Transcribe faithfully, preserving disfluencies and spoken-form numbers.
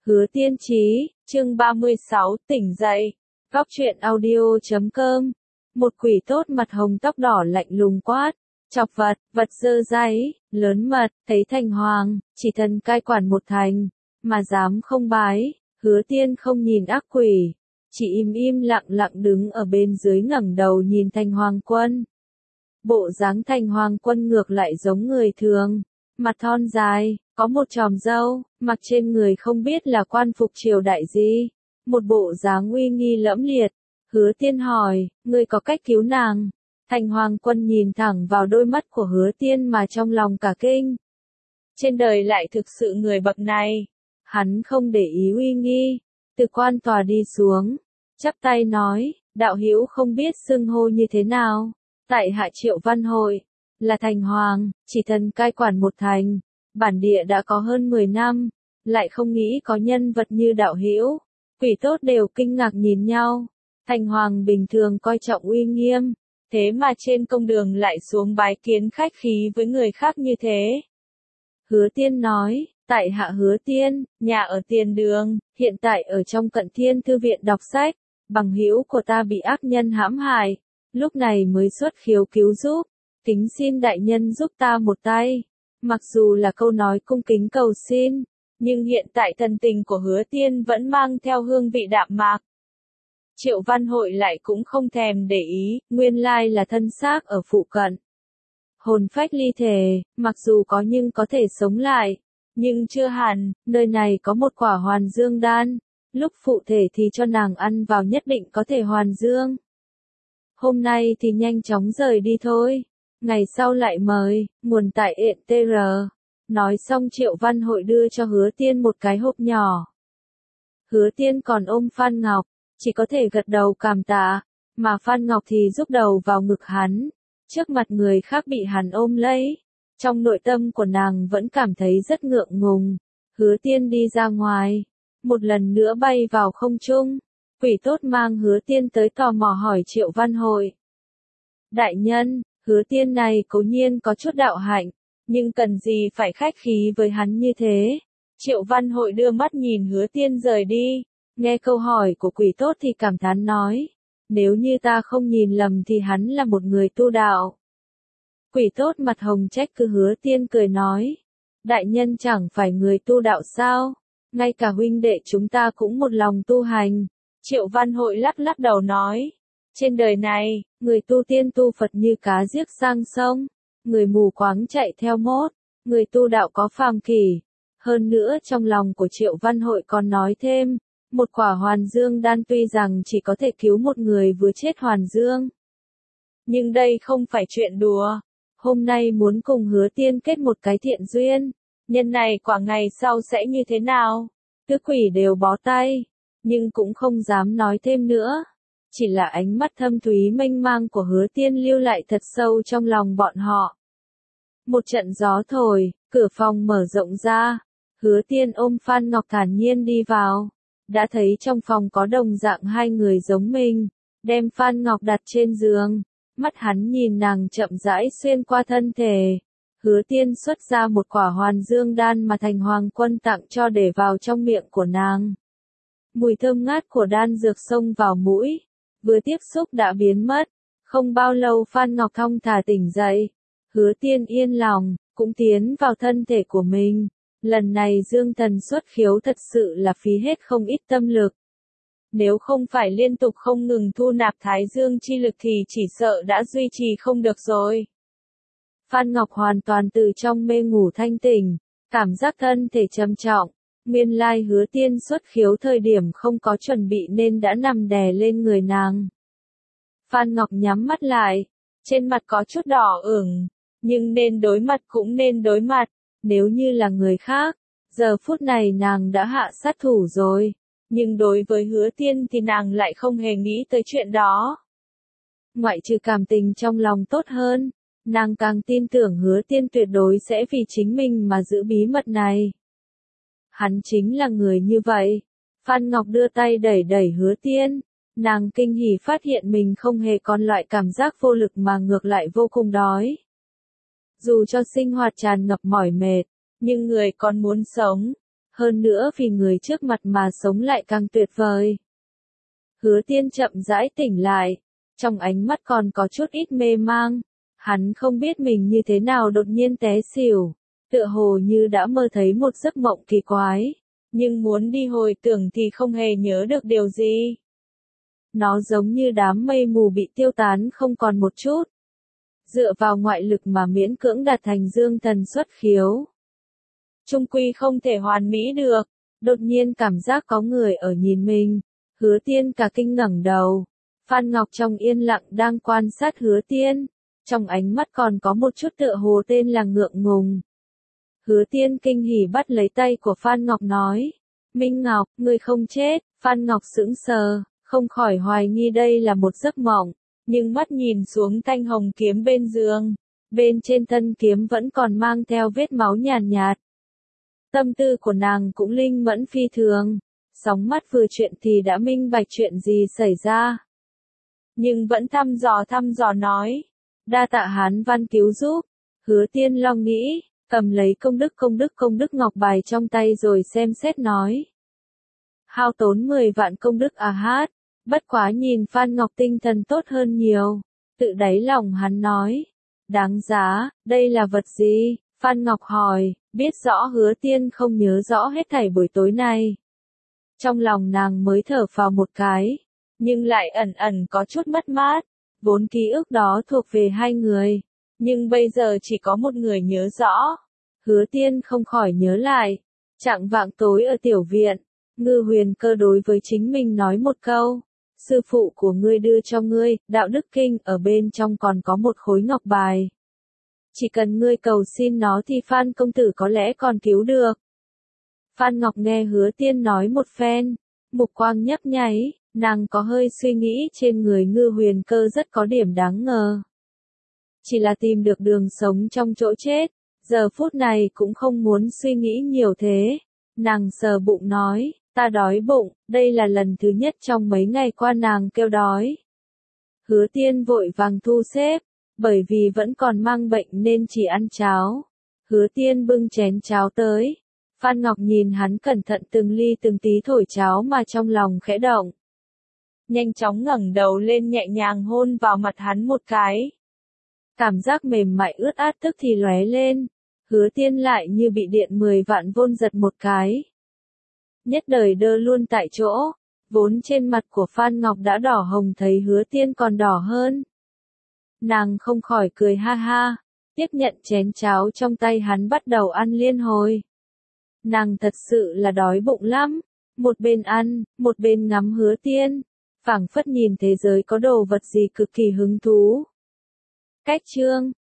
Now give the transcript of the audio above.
Hứa Tiên Chí, chương ba mươi sáu, tỉnh dậy. Góc truyện audio chấm com. Một quỷ tốt mặt hồng tóc đỏ lạnh lùng quát. Chọc vật, vật dơ dáy, lớn mật, thấy thành hoàng, chỉ thần cai quản một thành, mà dám không bái. Hứa Tiên không nhìn ác quỷ, chỉ im im lặng lặng đứng ở bên dưới ngẩng đầu nhìn thành hoàng quân. Bộ dáng thành hoàng quân ngược lại giống người thường, mặt thon dài, có một chòm râu, mặc trên người không biết là quan phục triều đại gì, một bộ dáng uy nghi lẫm liệt. Hứa Tiên hỏi, ngươi có cách cứu nàng? Thành hoàng quân nhìn thẳng vào đôi mắt của Hứa Tiên mà trong lòng cả kinh. Trên đời lại thực sự người bậc này. Hắn không để ý uy nghi, từ quan tòa đi xuống, chắp tay nói, đạo hữu không biết xưng hô như thế nào. Tại hạ Triệu Văn Hội, là thành hoàng, chỉ thần cai quản một thành, bản địa đã có hơn mười năm, lại không nghĩ có nhân vật như đạo hữu. Quỷ tốt đều kinh ngạc nhìn nhau. Thành hoàng bình thường coi trọng uy nghiêm, thế mà trên công đường lại xuống bái kiến khách khí với người khác như thế. Hứa Tiên nói, tại hạ Hứa Tiên, nhà ở Tiền Đường, hiện tại ở trong Cận Thiên Thư viện đọc sách, bằng hữu của ta bị ác nhân hãm hại, lúc này mới xuất khiếu cứu giúp, kính xin đại nhân giúp ta một tay. Mặc dù là câu nói cung kính cầu xin, nhưng hiện tại thần tình của Hứa Tiên vẫn mang theo hương vị đạm mạc. Triệu Văn Hội lại cũng không thèm để ý, nguyên lai là thân xác ở phụ cận. Hồn phách ly thể, mặc dù có nhưng có thể sống lại, nhưng chưa hẳn, nơi này có một quả hoàn dương đan, lúc phụ thể thì cho nàng ăn vào nhất định có thể hoàn dương. Hôm nay thì nhanh chóng rời đi thôi, ngày sau lại mời, nguồn tại ện tê rờ. Nói xong Triệu Văn Hội đưa cho Hứa Tiên một cái hộp nhỏ. Hứa Tiên còn ôm Phan Ngọc, chỉ có thể gật đầu cảm tạ, mà Phan Ngọc thì rúc đầu vào ngực hắn, trước mặt người khác bị hắn ôm lấy. Trong nội tâm của nàng vẫn cảm thấy rất ngượng ngùng. Hứa Tiên đi ra ngoài, một lần nữa bay vào không trung. Quỷ tốt mang Hứa Tiên tới tò mò hỏi Triệu Văn Hội. Đại nhân, Hứa Tiên này cố nhiên có chút đạo hạnh, nhưng cần gì phải khách khí với hắn như thế? Triệu Văn Hội đưa mắt nhìn Hứa Tiên rời đi, nghe câu hỏi của quỷ tốt thì cảm thán nói, nếu như ta không nhìn lầm thì hắn là một người tu đạo. Quỷ tốt mặt hồng trách cứ Hứa Tiên cười nói, đại nhân chẳng phải người tu đạo sao? Ngay cả huynh đệ chúng ta cũng một lòng tu hành. Triệu Văn Hội lắc lắc đầu nói, trên đời này, người tu tiên tu Phật như cá giết sang sông, người mù quáng chạy theo mốt, người tu đạo có phàm kỷ. Hơn nữa trong lòng của Triệu Văn Hội còn nói thêm, một quả hoàn dương đan tuy rằng chỉ có thể cứu một người vừa chết hoàn dương, nhưng đây không phải chuyện đùa. Hôm nay muốn cùng Hứa Tiên kết một cái thiện duyên, nhân này quả ngày sau sẽ như thế nào? Tứ quỷ đều bó tay, nhưng cũng không dám nói thêm nữa. Chỉ là ánh mắt thâm thúy mênh mang của Hứa Tiên lưu lại thật sâu trong lòng bọn họ. Một trận gió thổi, cửa phòng mở rộng ra. Hứa Tiên ôm Phan Ngọc thản nhiên đi vào. Đã thấy trong phòng có đồng dạng hai người giống mình, đem Phan Ngọc đặt trên giường. Mắt hắn nhìn nàng chậm rãi xuyên qua thân thể. Hứa Tiên xuất ra một quả hoàn dương đan mà thành hoàng quân tặng cho để vào trong miệng của nàng. Mùi thơm ngát của đan dược xông vào mũi, vừa tiếp xúc đã biến mất. Không bao lâu Phan Ngọc thong thả tỉnh dậy. Hứa Tiên yên lòng, cũng tiến vào thân thể của mình. Lần này dương thần xuất khiếu thật sự là phí hết không ít tâm lực. Nếu không phải liên tục không ngừng thu nạp thái dương chi lực thì chỉ sợ đã duy trì không được rồi. Phan Ngọc hoàn toàn từ trong mê ngủ thanh tỉnh, cảm giác thân thể trầm trọng. Nguyên lai Hứa Tiên xuất khiếu thời điểm không có chuẩn bị nên đã nằm đè lên người nàng. Phan Ngọc nhắm mắt lại, trên mặt có chút đỏ ửng, nhưng nên đối mặt cũng nên đối mặt. Nếu như là người khác, giờ phút này nàng đã hạ sát thủ rồi. Nhưng đối với Hứa Tiên thì nàng lại không hề nghĩ tới chuyện đó. Ngoại trừ cảm tình trong lòng tốt hơn, nàng càng tin tưởng Hứa Tiên tuyệt đối sẽ vì chính mình mà giữ bí mật này. Hắn chính là người như vậy. Phan Ngọc đưa tay đẩy đẩy Hứa Tiên. Nàng kinh hỉ phát hiện mình không hề còn loại cảm giác vô lực mà ngược lại vô cùng đói. Dù cho sinh hoạt tràn ngập mỏi mệt, nhưng người còn muốn sống. hơn nữa vì người trước mặt mà sống lại càng tuyệt vời. Hứa Tiên chậm rãi tỉnh lại, trong ánh mắt còn có chút ít mê mang, hắn không biết mình như thế nào đột nhiên té xỉu, tựa hồ như đã mơ thấy một giấc mộng kỳ quái, nhưng muốn đi hồi tưởng thì không hề nhớ được điều gì. Nó giống như đám mây mù bị tiêu tán không còn một chút. Dựa vào ngoại lực mà miễn cưỡng đạt thành dương thần xuất khiếu. Trung quy không thể hoàn mỹ được, đột nhiên cảm giác có người ở nhìn mình, Hứa Tiên cả kinh ngẩng đầu. Phan Ngọc trong yên lặng đang quan sát Hứa Tiên, trong ánh mắt còn có một chút tựa hồ tên là ngượng ngùng. Hứa Tiên kinh hỉ bắt lấy tay của Phan Ngọc nói, Minh Ngọc, ngươi không chết. Phan Ngọc sững sờ, không khỏi hoài nghi đây là một giấc mộng, nhưng mắt nhìn xuống thanh hồng kiếm bên giường, bên trên thân kiếm vẫn còn mang theo vết máu nhàn nhạt, nhạt. Tâm tư của nàng cũng linh mẫn phi thường, sóng mắt vừa chuyện thì đã minh bạch chuyện gì xảy ra. Nhưng vẫn thăm dò thăm dò nói, đa tạ Hán Văn cứu giúp. Hứa Tiên long nghĩ, cầm lấy công đức công đức công đức ngọc bài trong tay rồi xem xét nói. Hao tốn mười vạn công đức à hát, bất quá nhìn Phan Ngọc tinh thần tốt hơn nhiều, tự đáy lòng hắn nói, đáng giá, đây là vật gì? Phan Ngọc hỏi, biết rõ Hứa Tiên không nhớ rõ hết thảy buổi tối này. Trong lòng nàng mới thở phào một cái, nhưng lại ẩn ẩn có chút mất mát, vốn ký ức đó thuộc về hai người, nhưng bây giờ chỉ có một người nhớ rõ. Hứa Tiên không khỏi nhớ lại, chạng vạng tối ở tiểu viện, Ngư Huyền Cơ đối với chính mình nói một câu, sư phụ của ngươi đưa cho ngươi, đạo đức kinh ở bên trong còn có một khối ngọc bài. Chỉ cần ngươi cầu xin nó thì Phan công tử có lẽ còn cứu được. Phan Ngọc nghe Hứa Tiên nói một phen, mục quang nhấp nháy, nàng có hơi suy nghĩ trên người Ngư Huyền Cơ rất có điểm đáng ngờ. Chỉ là tìm được đường sống trong chỗ chết, giờ phút này cũng không muốn suy nghĩ nhiều thế. Nàng sờ bụng nói, ta đói bụng, đây là lần thứ nhất trong mấy ngày qua nàng kêu đói. Hứa Tiên vội vàng thu xếp, bởi vì vẫn còn mang bệnh nên chỉ ăn cháo. Hứa Tiên bưng chén cháo tới. Phan Ngọc nhìn hắn cẩn thận từng ly từng tí thổi cháo mà trong lòng khẽ động. Nhanh chóng ngẩng đầu lên nhẹ nhàng hôn vào mặt hắn một cái. Cảm giác mềm mại ướt át tức thì lóe lên. Hứa Tiên lại như bị điện mười vạn vôn giật một cái. Nhất đời đơ luôn tại chỗ, vốn trên mặt của Phan Ngọc đã đỏ hồng thấy Hứa Tiên còn đỏ hơn. Nàng không khỏi cười ha ha, tiếp nhận chén cháo trong tay hắn bắt đầu ăn liên hồi. Nàng thật sự là đói bụng lắm, một bên ăn, một bên ngắm Hứa Tiên, phảng phất nhìn thế giới có đồ vật gì cực kỳ hứng thú. Cách chương